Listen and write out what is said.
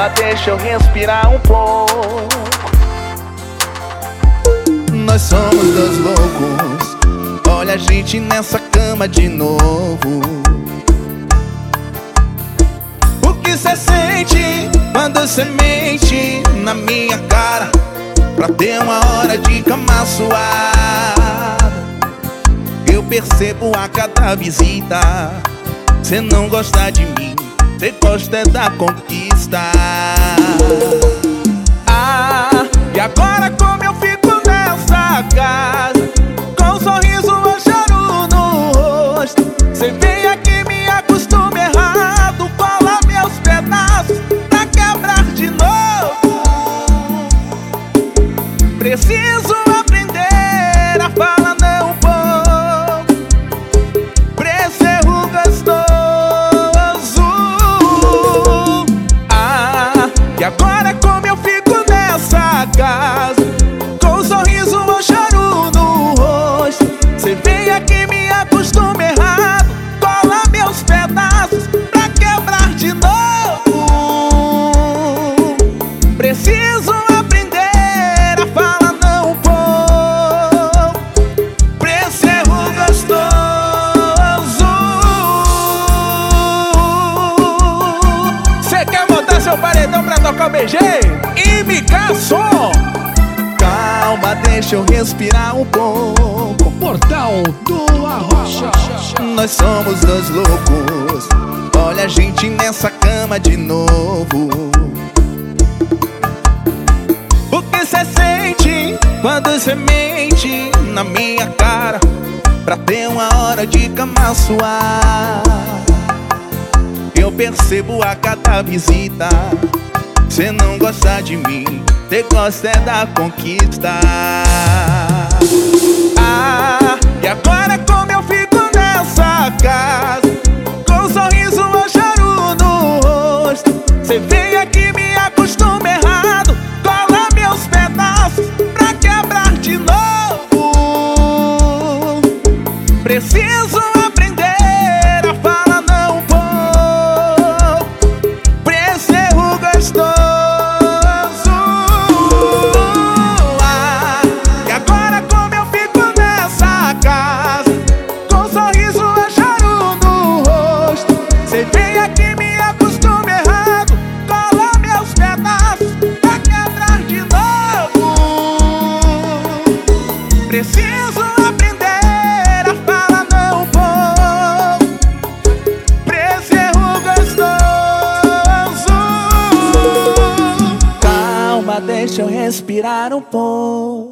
Calma, deixa eu respirar um pouco. Nós somos dois loucos, olha a gente nessa cama de novo. O que cê sente quando cê mente na minha cara pra ter uma hora de cama suada? Eu percebo a cada visita, cê não gosta de mim, cê gosta é da conquista. Ah, e agora como eu fico nessa casa, com um sorriso ou choro no rosto? Cê vem aqui, me acostuma errado, cola meus pedaços pra quebrar de novo. Preciso aprender a falar não um pouco pra esse erro gostoso. Ah, e agora como eu fico nessa casa, com um sorriso ou choro no rosto? Cê vem aqui, me acostuma errado, cola meus pedaços pra quebrar de novo. Preciso aprender a falar não um pouco pra esse erro gostoso. Cê quer botar seu paredão pra tocar o BG? MK Som. Calma, deixa eu respirar um pouco. Portal do Arrocha. Nós somos dois loucos, olha a gente nessa cama de novo. O que cê sente quando cê mente na minha cara pra ter uma hora de cama suada? Eu percebo a cada visita, cê não gosta de mim, cê gosta é da conquista. Ah, e agora como eu fico nessa casa, com um sorriso ou choro no rosto? Cê vem aqui, me acostuma errado, cola meus pedaços pra quebrar de novo. Preciso aprender a falar não um pouco pra esse erro gostoso. Ah, e agora como eu fico nessa casa, com um sorriso ou choro no rosto? Cê vem aqui, me acostuma errado, cola meus pedaços pra quebrar de novo. Preciso aprender a falar não um pouco pra esse erro gostoso. Calma, deixa eu respirar um pouco.